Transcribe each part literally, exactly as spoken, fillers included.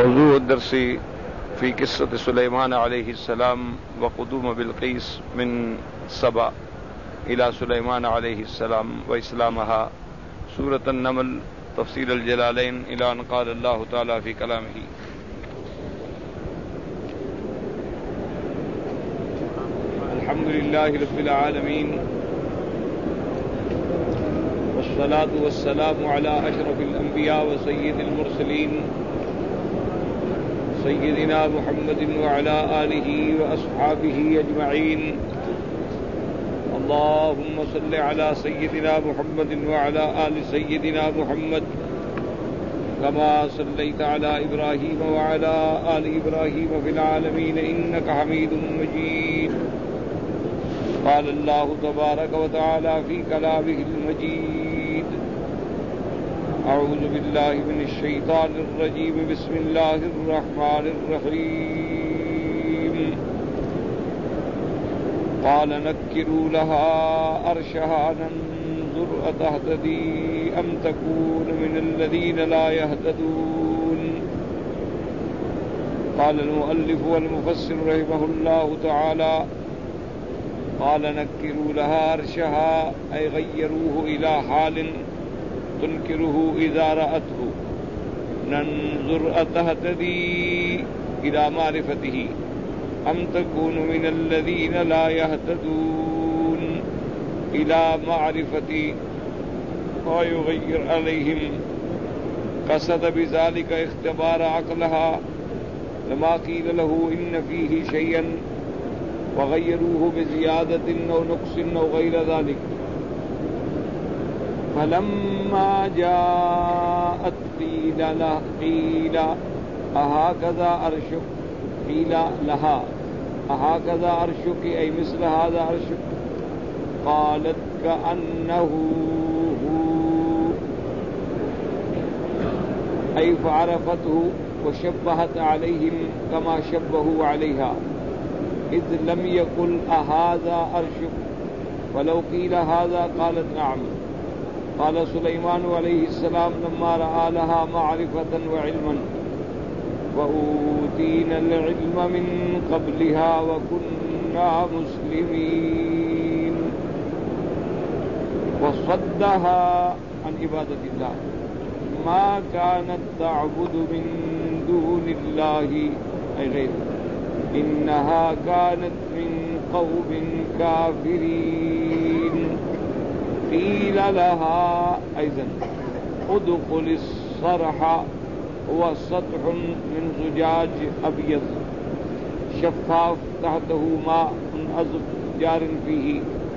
موضوع الدرس في قصة سليمان عليه السلام وقدوم بلقيس من سبأ إلى سليمان عليه السلام وإسلامها، سورة النمل، تفسير الجلالين، إلى أن قال الله تعالى في كلامه: الحمد لله رب العالمين، والصلاة والسلام على أشرف الأنبياء وسيد المرسلين سيدنا محمد وعلى آله وأصحابه أجمعين. اللهم صل على سيدنا محمد وعلى آل سيدنا محمد كما صليت على إبراهيم وعلى آل إبراهيم في العالمين إنك حميد مجيد. قال الله تبارك وتعالى في كلامه المجيد: أعوذ بالله من الشيطان الرجيم، بسم الله الرحمن الرحيم. قال نكروا لها أرشها ننظر أتهتدي أم تكون من الذين لا يهتدون. قال المؤلف والمفسر رحمه الله تعالى: قال نكروا لها أرشها، أي غيروه إلى حال تنكره إذا رأته. ننظر أتهتدي إلى معرفته أم تكون من الذين لا يهتدون إلى معرفة ما يغير عليهم. قصد بذلك اختبار عقلها، لما قيل له إن فيه شيئا وغيروه بزيادة أو نقص أو غير ذلك. فلما جاءت قيل له قيل أهكذا أرشك، قيل لها أهكذا أرشك، أي مثل هذا أرشك. قالت كأنه هو، أي فعرفته وشبهت عليهم كما شبهوا عليها، إذ لم يقل أهذا أرشك، ولو قيل هذا قالت نعم. قال سليمان عليه السلام لما رأى لها معرفة وعلما: وأوتينا العلم من قبلها وكنا مسلمين. وصدها عن عبادة الله، ما كانت تعبد من دون الله أي غيره، إنها كانت من قوم كافرين. قيل لها أيضا ادخل الصرح، هو سطح من زجاج أبيض شفاف تحته ماء عذب جار فيه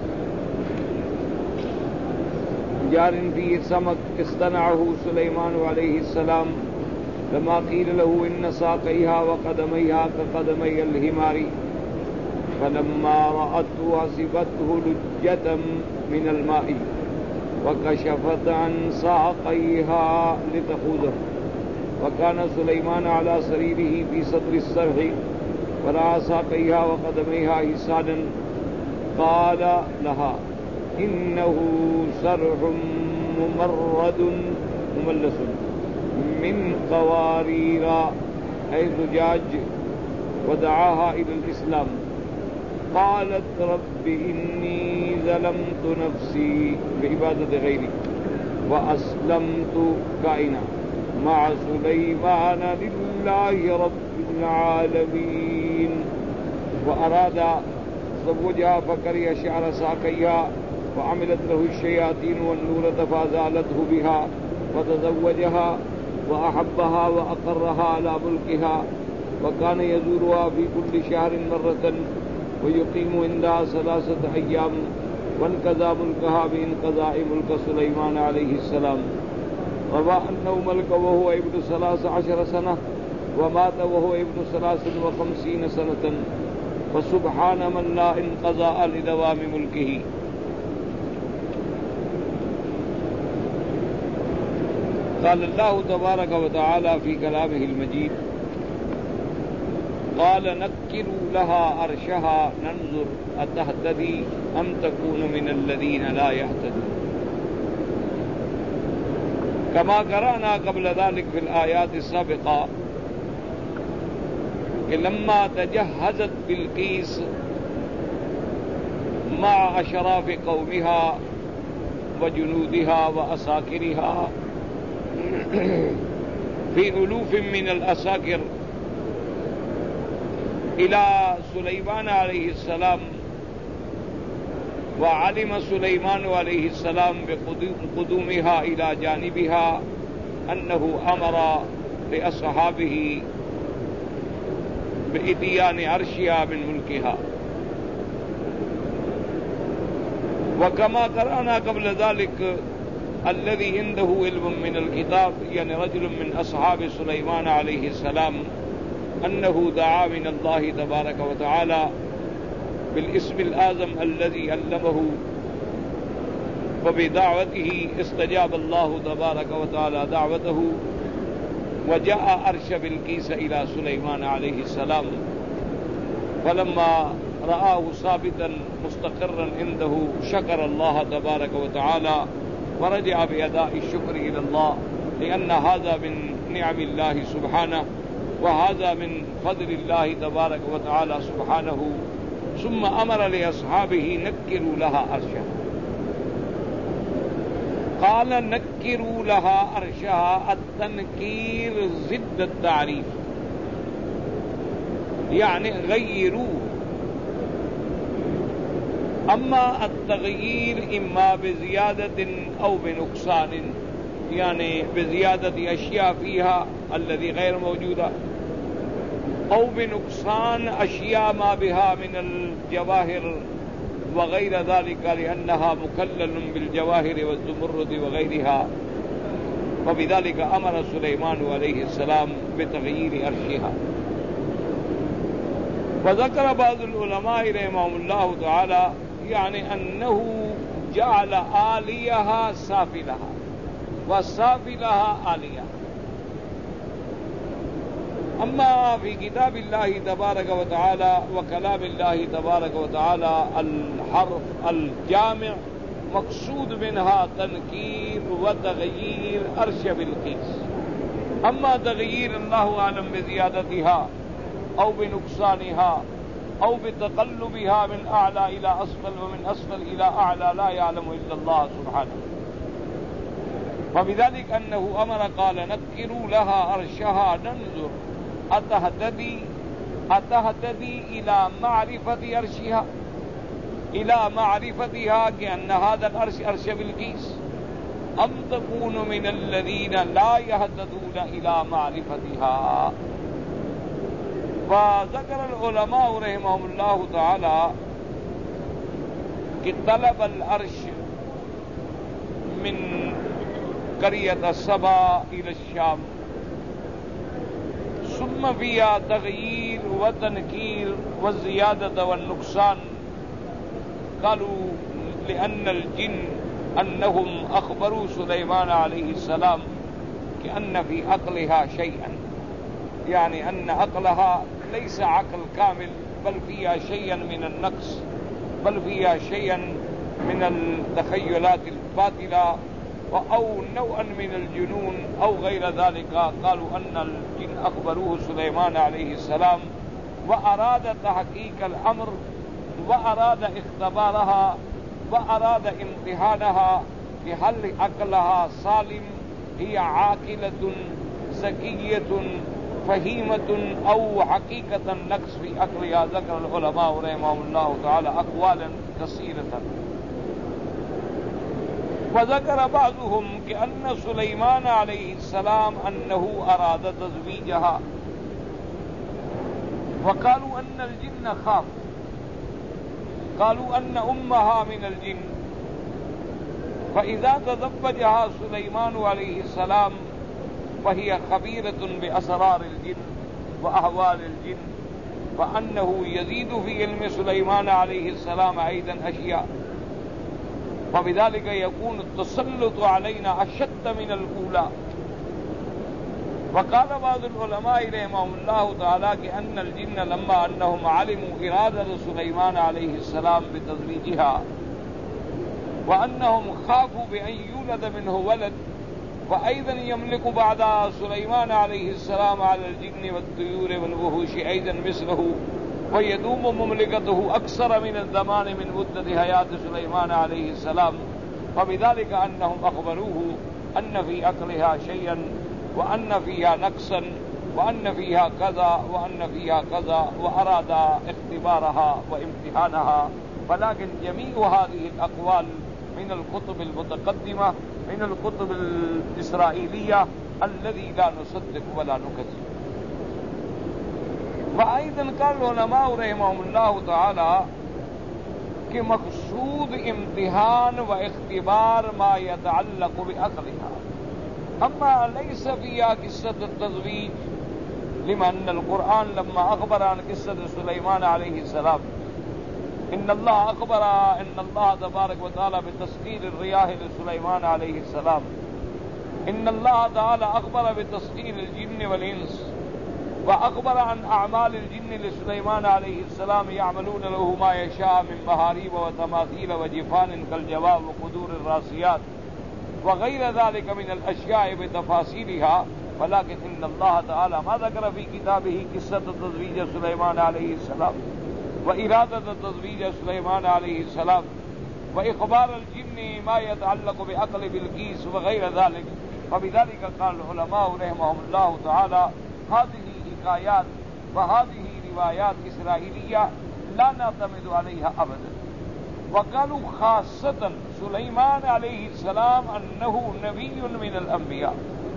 جار فيه سمك اصطنعه سليمان عليه السلام، لما قيل له إن ساقيها وقدميها كقدمي الحمار. فلما رأته حسبته لجة من الماء وكشفت عن ساقيها لتخوضه. وكان سليمان على سريره في صدر الصرح ورأى ساقيها وقدميها حسانا. قال لها إنه صرح ممرد مملس من قوارير، أي زجاج، ودعاها إلى الإسلام. قالت رب إني ظلمت نفسي بعبادة غيري وأسلمت كائنا مع سليمان لله رب العالمين. وأراد زوجها فكره شعر ساقيها، وعملت له الشياطين والنورة فأزالته بها، فتزوجها وأحبها وأقرها على ملكها. وكان يزورها في كل شهر مرة ويقيم عندها ثلاثة أيام. وانقضى ملكها بانقضاء ملك سليمان عليه السلام. روى أنه ملك وهو ابن ثلاث عشر سنة، ومات وهو ابن ثلاث وخمسين سنة. فسبحان من لا انقضاء لدوام ملكه. قال الله تبارك وتعالى في كلامه المجيد: قال نكروا لها أرشها ننظر أتهتدي أم تكون من الذين لا يهتدون. كما قرأنا قبل ذلك في الآيات السابقة کہ لما تجهزت بلقیس مع اشراف قومها وجنودها واساکرها في ألوف من الأساكر إلى سليمان عليه السلام، وعلم سليمان عليه السلام بقدومها إلى جانبها أنه أمر لأصحابه بإتيان عرشها من ملكها. وكما قرأنا قبل ذلك الذي عنده علم من الكتاب، يعني رجل من أصحاب سليمان عليه السلام، أنه دعا من الله تبارك وتعالى بالاسم الأعظم الذي علمه، وبدعوته استجاب الله تبارك وتعالى دعوته، وجاء عرش بلقيس إلى سليمان عليه السلام، فلما رآه ثابتا مستقرا عنده شكر الله تبارك وتعالى ورجع بأداء الشكر إلى الله، لأن هذا من نعم الله سبحانه، وهذا من فضل الله تبارك وتعالى سبحانه. ثم أمر لأصحابه نكروا لها عرشها. قال نكروا لها عرشها، التنكير ضد التعريف، يعني غيروه. اما التغيير اما بزيادة او بنقصان، يعني بزيادة اشياء فيها الذي غير موجودة، او بنقصان اشياء ما بها من الجواهر وغير ذلك، لانها مكلل بالجواهر والزمرد وغيرها. وبذلك امر سليمان عليه السلام بتغيير عرشها. وذكر بعض العلماء رحمهم الله تعالى يعني أنه جعل آليها سافلها وسافلها آليها. أما في كتاب الله تبارك وتعالى وكلام الله تبارك وتعالى الحرف الجامع مقصود منها تنكير وتغيير عرش بلقيس. أما تغيير الله أعلم بزيادتها أو بنقصانها أو بتقلبها من أعلى إلى أسفل ومن أسفل إلى أعلى لا يعلم إلا الله سبحانه. فبذلك أنه أمر قال نكروا لها عرشها ننظر أتهتدي أتهتدي إلى معرفة عرشها، إلى معرفتها كأن هذا العرش عرش بلقيس، أم تكون من الذين لا يهتدون إلى معرفتها. وذكر العلماء رحمهم الله تعالى کہ طلب العرش من قرية سبا إلى الشام، ثم فيها تغيير وتنكير والزيادة والنقصان. قالوا لأن الجن أنهم أخبروا سليمان عليه السلام كأن في عقلها شيئا، يعني أن عقلها ليس عقل كامل، بل فيها شيئا من النقص، بل فيها شيئا من التخيلات الباطلة، أو نوعا من الجنون أو غير ذلك. قالوا أن الجن أخبروه سليمان عليه السلام وأراد تحقيق الأمر وأراد اختبارها وأراد امتحانها بهل عقلها سالم، هي عاقلة ذكية فهيمة أو حقيقة نقص في عقلها. ذكر العلماء رحمهم الله تعالى أقوالا كثيرة. وذكر بعضهم كأن سليمان عليه السلام أنه أراد تزويجها، وقالوا أن الجن خاف، قالوا أن أمها من الجن، فإذا تزوجها سليمان عليه السلام فهي خبيرة بأسرار الجن وأحوال الجن، وأنه يزيد في علم سليمان عليه السلام أيضا أشياء، فبذلك يكون التسلط علينا أشد من الأولى. وقال بعض العلماء رحمهم الله تعالى كأن الجن لما أنهم علموا إرادة سليمان عليه السلام بتزويجها وأنهم خافوا بأن يولد منه ولد، وأيضا يملك بعد سليمان عليه السلام على الجن والطيور والوحوش أيضا مثله، ويدوم مملكته أكثر من الزمان من مدة حياة سليمان عليه السلام، وبذلك أنهم أخبروه أن في عقلها شيئا وأن فيها نقصا وأن فيها كذا وأن فيها كذا، وأراد اختبارها وامتحانها. ولكن جميع هذه الأقوال من الكتب المتقدمة من الكتب الإسرائيلية الذي لا نصدق ولا نكذب. وأيضا قال العلماء رحمهم الله تعالى کہ مقصود امتحان و اختبار ما يتعلق بعقلها، أما ليس فيها قصة التزويج، لما أن القرآن لما أخبر عن قصة سليمان عليه السلام إن الله أخبر إن الله تبارك وتعالى بتسخير الرياح لسليمان عليه السلام، إن الله تعالى أخبر بتسخير الجن والإنس، وأخبر عن أعمال الجن لسليمان عليه السلام يعملون له ما يشاء من محاريب وتماثيل وجفان كالجواب وقدور الراسيات وغير ذلك من الأشياء بتفاصيلها. ولكن إن الله تعالى ما ذكر في كتابه قصة تزويج سليمان عليه السلام وإرادة تزويج سليمان عليه السلام وإخبار الجن ما يتعلق بعقل بلقيس وغير ذلك. فبذلك قال العلماء رحمهم الله تعالى هذه حكايات وهذه روايات إسرائيلية لا نعتمد عليها أبدا. وقالوا خاصة سليمان عليه السلام أنه نبي من الأنبياء،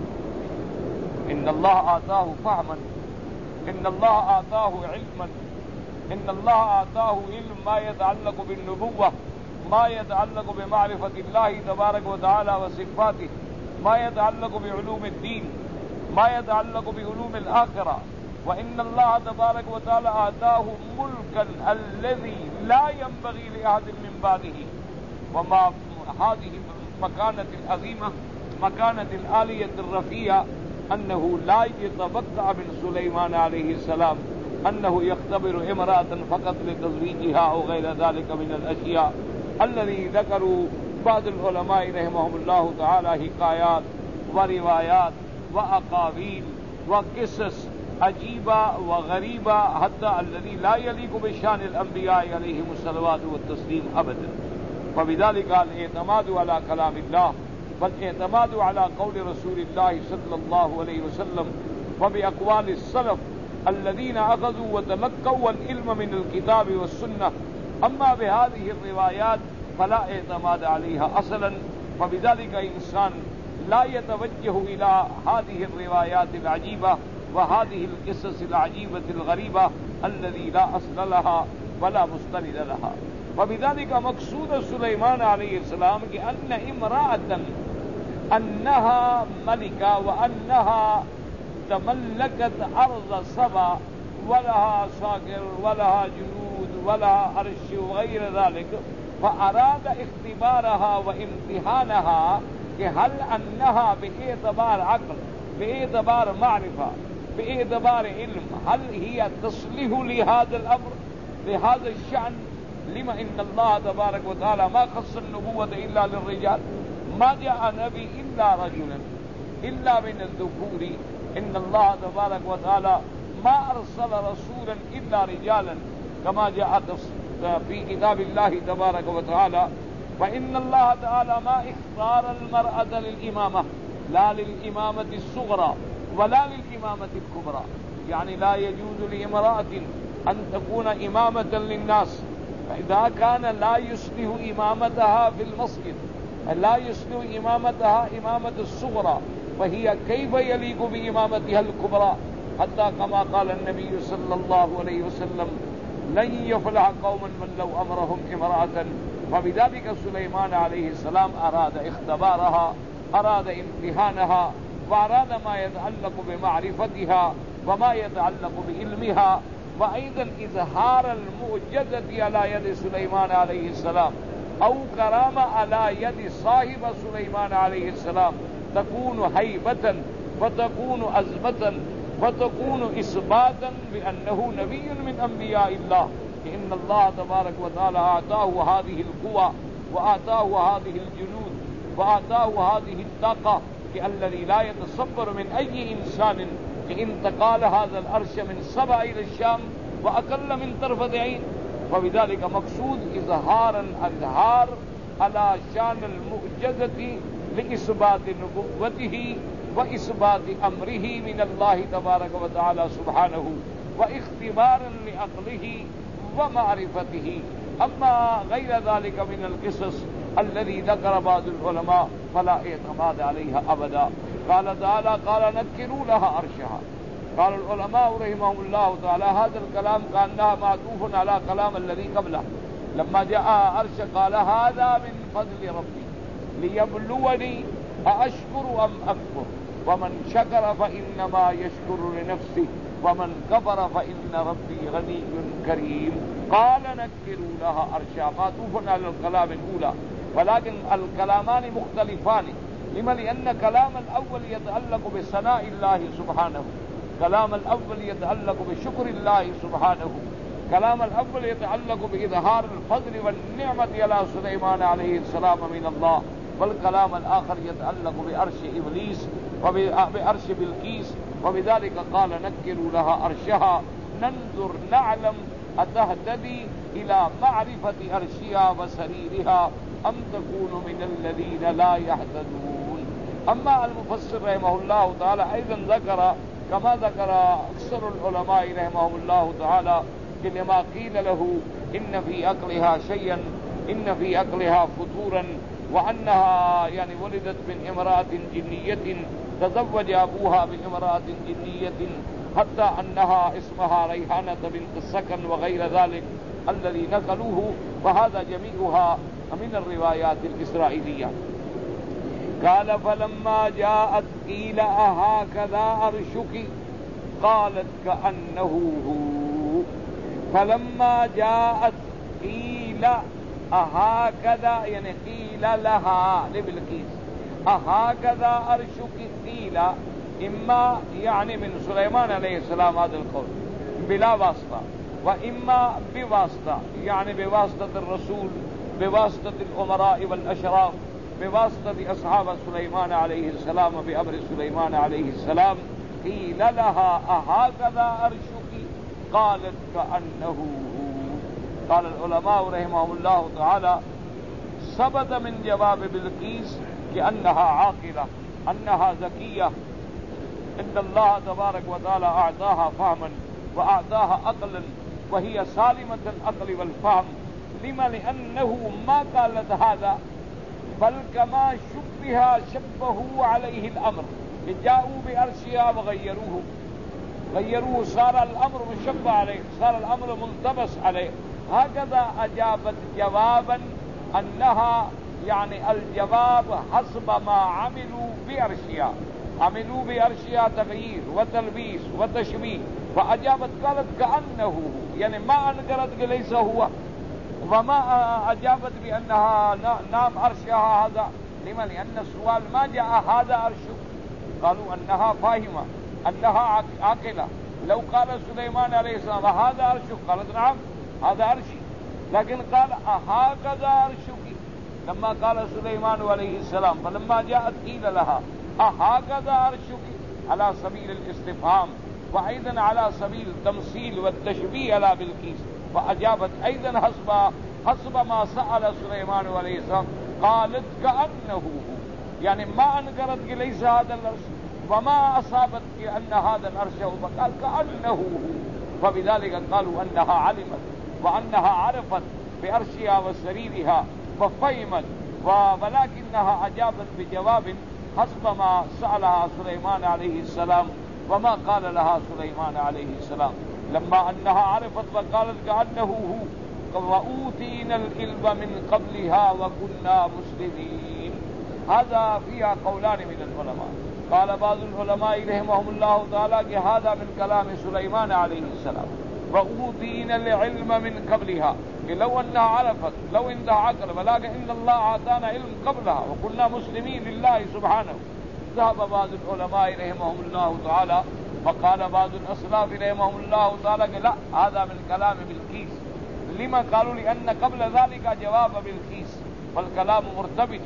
إن الله آتاه فهما، إن الله آتاه علما، إن الله آتاه علم ما يتعلق بالنبوة، ما يتعلق بمعرفة الله تبارك وتعالى وصفاته، ما يتعلق بعلوم الدين، ما يتعلق بعلوم الآخرة. وإن الله تبارك وتعالى آتاه ملكا الذي لا ينبغي لأحد من بعده. وما هذه المكانة العظيمة مكانة العالية الرفيعة أنه لا يتوقع من سليمان عليه السلام أنه يختبر امرأة فقط لتزويجها أو غير ذلك من الأشياء الذي ذكروا بعض العلماء رحمهم الله تعالى حكايات وروايات وأقاويل وقصص عجيبة وغريبة حتى الذي لا يليق بشان الأنبياء عليهم الصلوات والتسليم أبدا. فبذلك الاعتماد على كلام الله والاعتماد على قول رسول الله صلى الله عليه وسلم وبأقوال السلف الذين أخذوا وتلقوا العلم من الكتاب والسنة. أما بهذه الروايات فلا اعتماد عليها أصلا. فبذلك إنسان لا يتوجه إلى هذه الروايات العجيبة وهذه القصص العجيبة الغريبة الذي لا أصل لها ولا مستند لها. وبذلك مقصود سليمان عليه السلام أن امرأة أنها ملكة وأنها تملكت أرض سبا ولها ساكر ولها جنود ولها عرش وغير ذلك، فأراد اختبارها وامتحانها هل أنها باعتبار عقل باعتبار معرفة باعتبار علم هل هي تصلح لهذا الأمر لهذا الشأن. لما إن الله تبارك وتعالى ما خص النبوة إلا للرجال، ما جاء نبي إلا رجلا إلا من الذكور. إن الله تبارك وتعالى ما أرسل رسولا إلا رجالا كما جاء في كتاب الله تبارك وتعالى. فإن الله تعالى ما اختار المرأة للإمامة، لا للإمامة الصغرى ولا للإمامة الكبرى. يعني لا يجوز لامرأة أن تكون إمامة للناس فإذا كان لا يصلح إمامتها في المسجد، لا يصلح إمامتها إمامة الصغرى، فهي كيف يليق بإمامتها الكبرى؟ حتى كما قال النبي صلى الله عليه وسلم لن يفلح قوما من لو أمرهم امرأة. وبذلك سليمان عليه السلام أراد اختبارها، أراد امتحانها، وأراد ما يتعلق بمعرفتها وما يتعلق بعلمها، وأيضا إظهار المعجزة على يد سليمان عليه السلام أو كرامة على يد صاحب سليمان عليه السلام تكون هيبة وتكون عزمة وتكون إثباتا بأنه نبي من أنبياء الله. إن الله تبارك وتعالى آتاه هذه القوى وآتاه هذه الجنود وآتاه هذه الطاقة کہ الذي لا يتصور من أي إنسان انتقال هذا العرش من سبع إلى الشام وأقل من طرفة عين. وبذلك مقصود إظهارا الإظهار على شان المعجزة لإثبات نبوته وإثبات أمره من الله تبارك وتعالى سبحانه واختبارا لعقله ومعرفته. أما غير ذلك من القصص الذي ذكر بعض العلماء فلا اعتماد عليها أبدا. قال تعالى قال نكروا لها عرشها. قال العلماء رحمهم الله تعالى هذا الكلام كأنها معطوف على كلام الذي قبله. لما جاء عرش قال هذا من فضل ربي ليبلوني أأشكر أم أكفر ومن شكر فإنما يشكر لنفسه ومن كفر فإن ربي غني كريم. قال نكروا لها عرشها معطوف على الكلام الأولى، ولكن الكلامان مختلفان. لما؟ لأن كلام الأول يتعلق بثناء الله سبحانه، كلام الأول يتعلق بشكر الله سبحانه، كلام الأول يتعلق بإظهار الفضل والنعمة على سليمان عليه السلام من الله، والكلام الآخر يتعلق بعرش إبليس وبعرش بلقيس. وبذلك قال نكروا لها عرشها ننظر نعلم أتهتدي إلى معرفة عرشها وسريرها أم تكون من الذين لا يهتدون. أما المفسر رحمه الله تعالى أيضا ذكر كما ذكر أكثر العلماء رحمهم الله تعالى لما قيل له إن في عقلها شيئا، إن في عقلها فتورا، وأنها يعني ولدت من امرأة جنية تزوج أبوها بامرأة جنية، حتى أنها اسمها ريحانة بنت السكن وغير ذلك الذي نقلوه، وهذا جميعها من الروايات الإسرائيلية. قال فلما جاءت قيل أهكذا عرشك قالت كأنه هو. فلما جاءت قيل أهكذا يعني قيل لها لبلقيس أهكذا عرشك، قيل إما يعني من سليمان عليه السلام هذا القول بلا واسطة، وإما بواسطة يعني بواسطة الرسول، بواسطة الأمراء والأشراف، بواسطة أصحاب سليمان عليه السلام بأمر سليمان عليه السلام. قيل لها أهكذا عرشك قالت كأنه هو. قال العلماء رحمهم الله تعالى ثبت من جواب بلقيس كأنها عاقلة، أنها ذكية، إن الله تبارك وتعالى أعطاها فهما وأعطاها عقلا وهي سالمة العقل والفهم. لما؟ لأنه ما قالت هذا، بل كما شبه شبهوا عليه الأمر، جاءوا بعرشها وغيروه غيروه صار الأمر مشبه عليه، صار الأمر ملتبس عليه. هكذا أجابت جوابا أنها يعني الجواب حسب ما عملوا بعرشها، عملوا بعرشها تغيير وتلبيس وتشبيه، فأجابت قالت كأنه، يعني ما أنكرت ليس هو، وما أجابت بأنها نام عرشها هذا. لما؟ لأن السؤال ما جاء هذا عرشك، قالوا أنها فاهمة أنها عاقلة. لو قال سليمان عليه السلام هذا عرشك قالت نعم هذا عرشي، لكن قال أهكذا عرشك. لما قال سليمان عليه السلام فلما جاءت قيل لها أهكذا عرشك على سبيل الاستفهام، وأيضا على سبيل التمثيل والتشبيه على بلقيس، فأجابت أيضا حسب حسب ما سأل سليمان عليه السلام قالت كأنه، يعني ما أنكرت ليس هذا العرش وما أصابت أن هذا العرش هو، فقال كأنه. فبذلك قالوا أنها علمت وأنها عرفت بعرشها وسريرها وفهمت، ولكنها أجابت بجواب حسب ما سألها سليمان عليه السلام وما قال لها سليمان عليه السلام. لما أنها عرفت وقالت كأنه هو وأوتينا العلم من قبلها وكنا مسلمين. هذا فيها قولان من العلماء. قال بعض العلماء رحمهم الله تعالى کہ هذا من كلام سليمان عليه السلام وأوتينا العلم من قبلها، کہ لو أنها عرفت لو عندها عقل، ولكن إن الله أعطانا علم قبلها وكنا مسلمين لله سبحانه. ذهب بعض العلماء رحمهم الله تعالى وقال بعض الأسلاف رحمهم الله تعالى کہ لا، هذا من كلام بلقيس. لما؟ قالوا لأن قبل ذلك جواب بلقيس، فالكلام مرتبط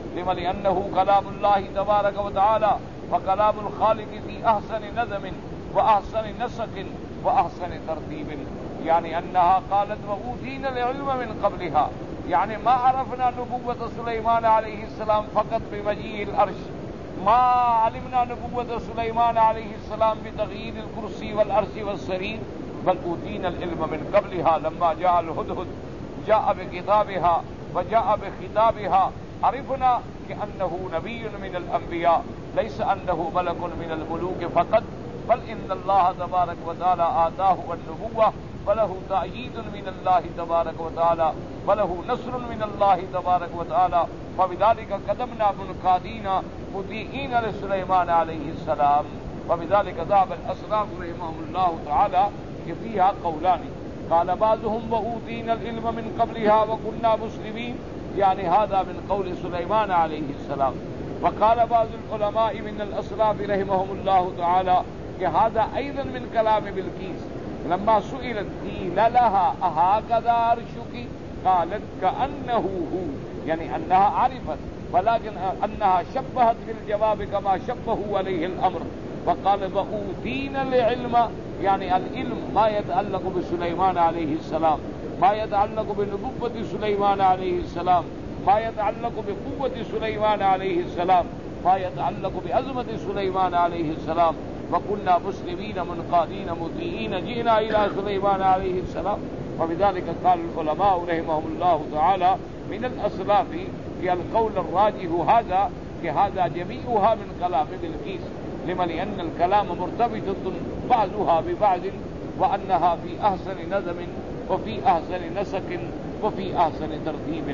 لما لأنه كلام الله تبارك وتعالى وكلام الخالق في أحسن نظم وأحسن نسق وأحسن ترتيب، يعني أنها قالت وأوتينا العلم من قبلها، يعني ما عرفنا نبوة سليمان عليه السلام فقط بمجيء العرش، ما علمنا نبوة سليمان عليه السلام بتغيير الكرسي والعرش والسرير، بل أوتينا العلم من قبلها. لما جاء الهدهد جاء بكتابها وجاء بخطابها، عرفنا كأنه نبي من الأنبياء، ليس أنه ملك من الملوك فقط، بل إن الله تبارك وتعالى آتاه النبوة وله تأييد من الله تبارك وتعالى وله نصر من الله تبارك وتعالى، فبذلك قدمنا منقادين مطيعين لسليمان عليه السلام. وبذلك ذهب الأسلاف رحمهم الله تعالى فيها قولان، قال بعضهم وأوتينا العلم من قبلها وكنا مسلمين، يعني هذا من قول سليمان عليه السلام. وقال بعض العلماء من الأسلاف رحمهم الله تعالى کہ هذا أيضا من كلام بلقيس لما سئلت قيل لها أهكذا عرشك قالت كأنه هو، يعني أنها عرفت ولكن أنها شبهت بالجواب كما شبهوا عليه الأمر. وقال وأوتينا العلم، يعني العلم ما يتعلق بسليمان عليه السلام، ما يتعلق بنبوة سليمان عليه السلام، ما يتعلق بقوة سليمان عليه السلام، ما يتعلق بعظمة سليمان عليه السلام. وكنا مسلمين منقادين مطيعين جئنا إلى سليمان عليه السلام. وبذلك قال العلماء رحمهم الله تعالى من الأسلاف في القول الراجح هذا کہ هذا جميعها من كلام بلقيس، لما لأن الكلام مرتبطة بعضها ببعض، وأنها في أحسن نظم وفي أحسن نسق وفي أحسن ترتيب.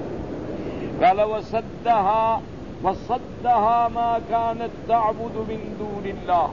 قال وصدها وصدها ما كانت تعبد من دون الله،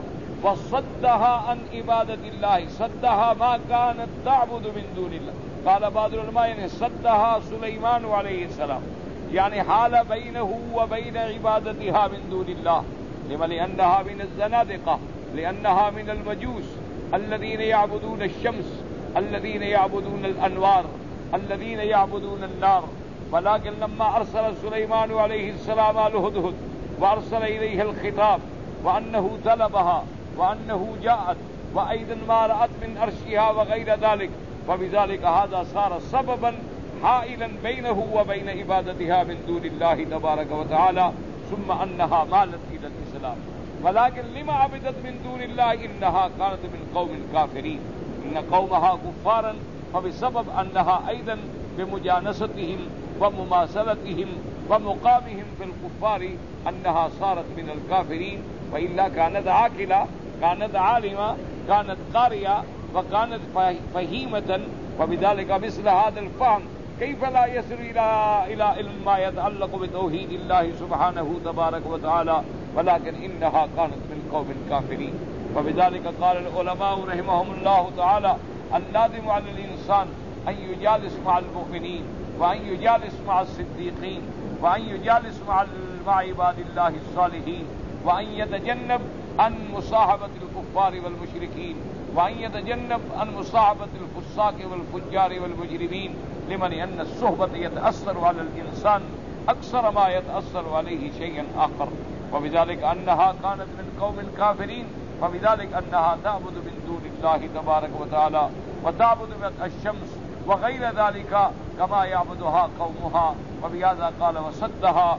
وصدها عن عبادة الله، صدها ما كانت تعبد من دون الله. قال بعض العلماء يعني صدها سليمان عليه السلام، يعني حال بينه وبين عبادتها من دون الله، لما لأنها من الزنادقة، لأنها من المجوس الذين يعبدون الشمس، الذين يعبدون الأنوار، الذين يعبدون النار. ولكن لما أرسل سليمان عليه السلام الهدهد وأرسل إليه الخطاب وأنه طلبها وأنه جاءت وأيضا ما رأت من عرشها وغير ذلك، فبذلك هذا صار سببا حائلا بينه وبين عبادتها من دون الله تبارك وتعالى، ثم أنها مالت إلى الإسلام. ولكن لما عبدت من دون الله؟ إنها كانت من قوم كافرين، إن قومها كفارا، فبسبب أنها أيضا بمجانستهم ومماثلتهم ومقامهم في الكفار أنها صارت من الكافرين، وإلا كانت عاقلة، كانت عالمة، كانت قارئة، وكانت فهيمة. وبذلك مثل هذا الفهم كيف لا يصل إلى إلى علم ما يتعلق بتوحيد الله سبحانه تبارك وتعالى، ولكن إنها كانت من قوم كافرين. وبذلك قال العلماء رحمهم الله تعالى اللازم على الإنسان أن يجالس مع المؤمنين، وأن يجالس مع الصديقين، وأن يجالس مع مع عباد الله الصالحين، وأن يتجنب عن مصاحبة الكفار والمشركين، وأن يتجنب عن مصاحبة الفساق والفجار والمجرمين، لمن أن الصحبة يتأثر على الإنسان أكثر ما يتأثر عليه شيئا آخر. وبذلك أنها كانت من قوم كافرين، وبذلك أنها تعبد من دون الله تبارك وتعالى، وتعبد الشمس وغير ذلك كما يعبدها قومها. وبهذا قال وصدها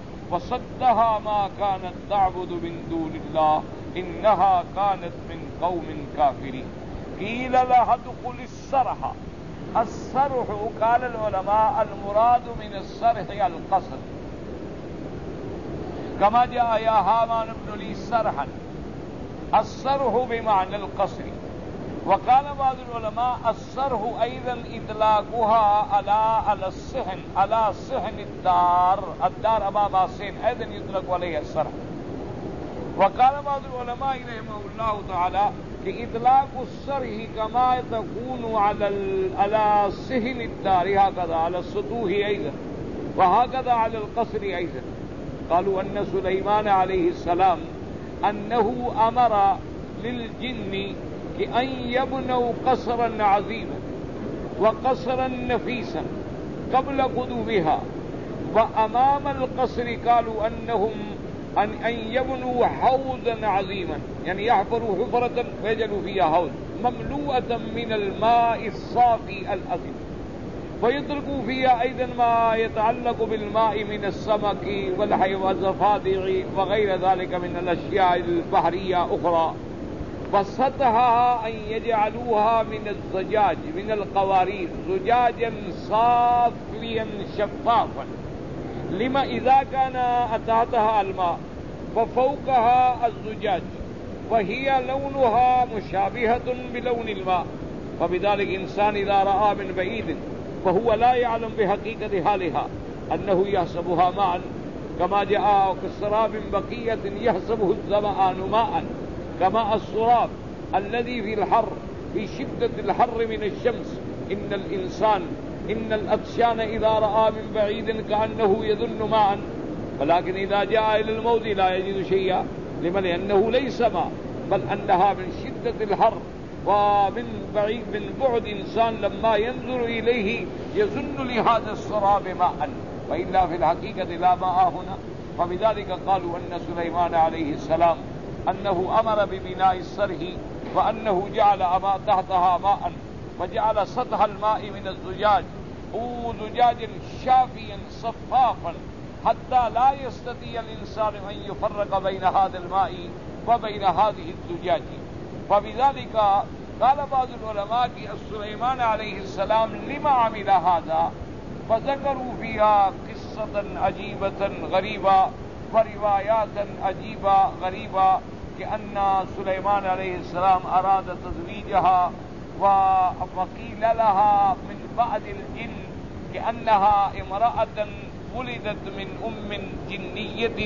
وصدها ما كانت تعبد من دون الله إنها كانت من قوم كافرين. قيل لها ادخل الصرح. الصرح قال العلماء المراد من الصرح القصر، كما جاء يا هامان ابن لي صرحا، الصرح بمعنى القصر. وقال بعض العلماء الصرح أيضا إطلاقها على على الصحن، على صحن الدار، الدار أمام الصحن أيضا يطلق عليها الصرح. وقال بعض العلماء رحمه الله تعالى کہ اطلاق الصرح كما تكون على على صحن الدار هكذا على السطوح أيضا، وهكذا على القصر أيضا. قالوا أن سليمان عليه السلام أنه أمر للجن أن يبنوا قصرا عظيما وقصرا نفيسا قبل قدومها، وأمام القصر قالوا أنهم أن أن يبنوا حوضا عظيما، يعني يحفروا حفرة ويجعلوا فيها حوض مملوءة من الماء الصافي الأزم، ويتركوا فيها أيضا ما يتعلق بالماء من السمك والضفادع وغير ذلك من الأشياء البحرية أخرى، وسطحها أن يجعلوها من الزجاج من القوارير زجاجا صافيا شفافا، لما إذا كان تحتها الماء وفوقها الزجاج وهي لونها مشابهة بلون الماء، فبذلك إنسان إذا رأى من بعيد وهو لا يعلم بحقيقة حالها أنه يحسبها ماء، كما جاء كالسراب بقية يحسبه الظمآن ماء، كما السراب الذي في الحر في شدة الحر من الشمس، إن الإنسان إن الأطشان إذا رأى من بعيد كأنه يظن ماء، ولكن إذا جاء إلى الموت لا يجد شيئا، لما لأنه ليس ماء، بل أنها من شدة الحر ومن بعيد من بعد إنسان لما ينظر إليه يظن لهذا السراب ماء، وإلا في الحقيقة لا ماء هنا. فبذلك قالوا أن سليمان عليه السلام أنه أمر ببناء الصرح، وأنه جعل أما تحتها ماء، وجعل سطح الماء من الزجاج زجاجا شافيا صفافا حتى لا يستطيع الإنسان أن يفرق بين هذا الماء وبين هذه الزجاج. فبذلك قال بعض العلماء سليمان عليه السلام لما عمل هذا، فذكروا فيها قصة عجيبة غريبة وروايات عجيبة غريبة، كأن سليمان عليه السلام أراد تزويجها، وقيل لها من بعد الجن كأنها امرأة ولدت من أم جنية،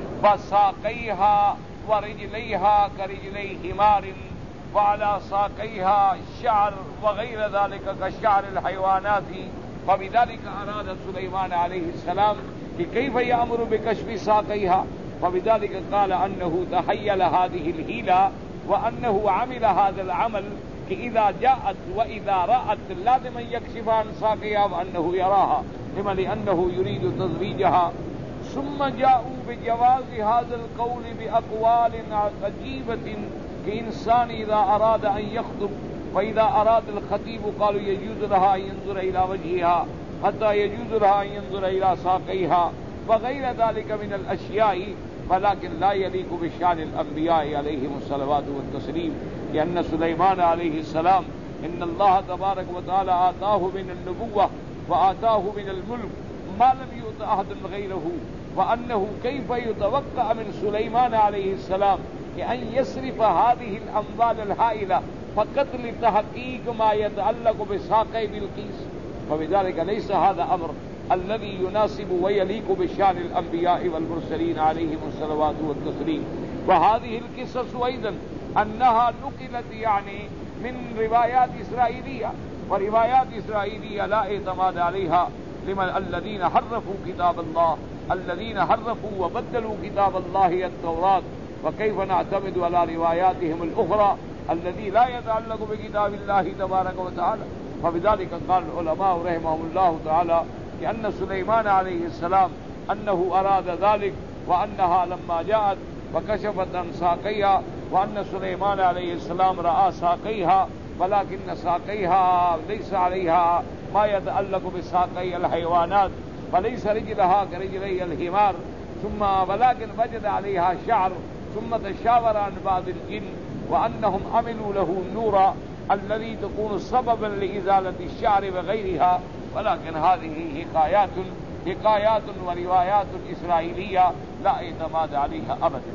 فساقيها ورجليها كرجلي حمار، وعلى ساقيها شعر وغير ذلك كشعر الحيوانات. فبذلك أراد سليمان عليه السلام كيف يأمر بكشف ساقيها، فبذلك قال أنه تحيل هذه الحيلة، وأنه عمل هذا العمل إذا جاءت وإذا رأت لازم يكشف عن ساقيها وأنه يراها، لما لأنه يريد تزويجها. ثم جاءوا بجواز هذا القول بأقوال عجيبة، كإنسان إذا أراد أن يخطب فإذا أراد الخطيب قالوا يجوز لها أن ينظر إلى وجهها حتى يجوز لها أن ينظر إلى ساقيها وغير ذلك من الأشياء، ولكن لا يليق بشأن الأنبياء عليهم الصلوات والتسليم، لأن سليمان عليه السلام إن الله تبارك وتعالى آتاه من النبوة وآتاه من الملك ما لم يؤت أحد غيره، وأنه كيف يتوقع من سليمان عليه السلام أن يصرف هذه الأموال الهائلة فقط لتحقيق ما يتعلق بساقي بلقيس، فبذلك ليس هذا أمر الذي يناسب ويليق بشأن الأنبياء والمرسلين عليهم الصلوات والتسليم. وهذه القصص أيضا أنها نقلت يعني من روايات إسرائيلية، وروايات إسرائيلية لا اعتماد عليها، لمن الذين حرفوا كتاب الله الذين حرفوا وبدلوا كتاب الله التوراة، وكيف نعتمد على رواياتهم الأخرى الذي لا يتعلق بكتاب الله تبارك وتعالى. فبذلك قال العلماء رحمهم الله تعالى لأن سليمان عليه السلام أنه أراد ذلك، وأنها لما جاءت وكشفت عن ساقيها، وأن سليمان عليه السلام رأى ساقيها، ولكن ساقيها ليس عليها ما يتعلق بساقي الحيوانات، فليس رجلها كرجلي الحمار، ثم ولكن وجد عليها شعر، ثم تشاور عن بعض الجن وأنهم عملوا له النور الذي تكون سببا لإزالة الشعر وغيرها، ولكن هذه حكايات حكايات وروايات إسرائيلية لا اعتماد عليها أبدا.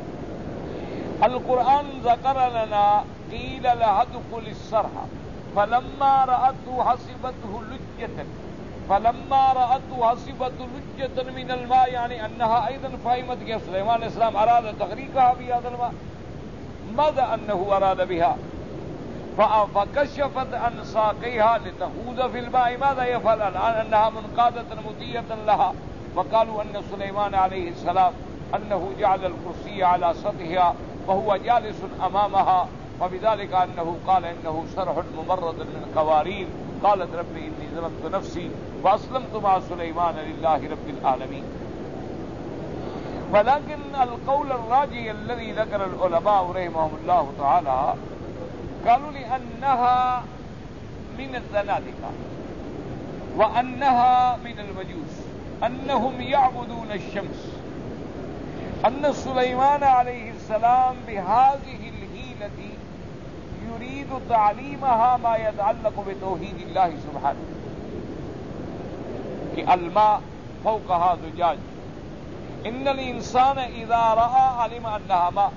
القرآن ذكر لنا قيل لها ادخل الصرح فلما رأته حسبته لجة فلما رأته حسبته لجة من الماء، يعني أنها أيضا فهمت کہ سليمان عليه السلام أراد تغريقها بهذا الماء. ماذا أنه أراد بها؟ فكشفت عن ساقيها لتخوض في الماء. ماذا يفعل الآن؟ أنها منقادة مطية لها. وقالوا أن سليمان عليه السلام أنه جعل الكرسي على سطحها وهو جالس أمامها، وبذلك أنه قال إنه سرح ممرد من قوارير، قالت رب انی ظلمت نفسی واسلمت مع سلیمان للہ رب العالمین. ولكن القول الراجح الذي ذكر العلماء رحمهم الله تعالى قالوا لأنها من الزنادقة وأنها من المجوس أنهم يعبدون الشمس، أن سليمان عليه السلام بهذه الحيلة يريد تعليمها ما يتعلق بتوحيد الله سبحانه، کہ الماء فوقها زجاج، ان الانسان اذا راى علم انها ماء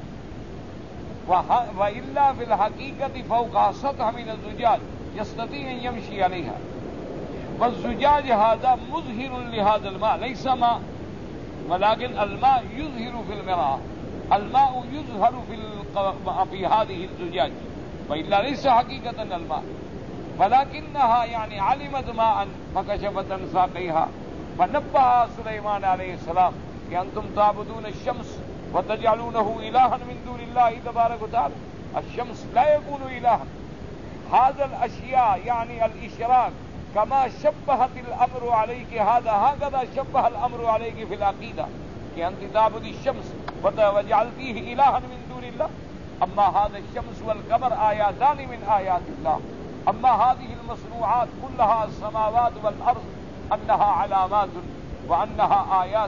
والا في الحقيقه فوقها سطح من الزجاج يستطيع ان يمشي عليها، والزجاج هذا مظهر لهذا الماء ليس ماء، ولكن الماء يظهر في المرآة، الماء يظهر في في هذه الزجاج والا ليس حقيقه الماء، ولكنها يعني علمت ماء فكشفت عن ساقيها، فنبه سليمان عليه السلام کہ انتم تعبدون الشمس وتجعلونه الها من دون الله تبارك وتعالى، الشمس لا يكون الها، هذا الاشياء يعني الاشراك كما شبهت الامر عليك هذا هكذا شبه الامر عليك في العقيده کہ انت تعبد الشمس وجعلتيه الها من دون الله، اما هذا الشمس والقمر آياتان من آيات الله، اما هذه المصنوعات كلها السماوات والارض انها علامات وانها آيات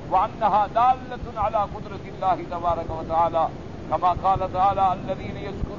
وأنها دالة على قدرة الله تبارك وتعالى، كما قال تعالى الذين يذكرون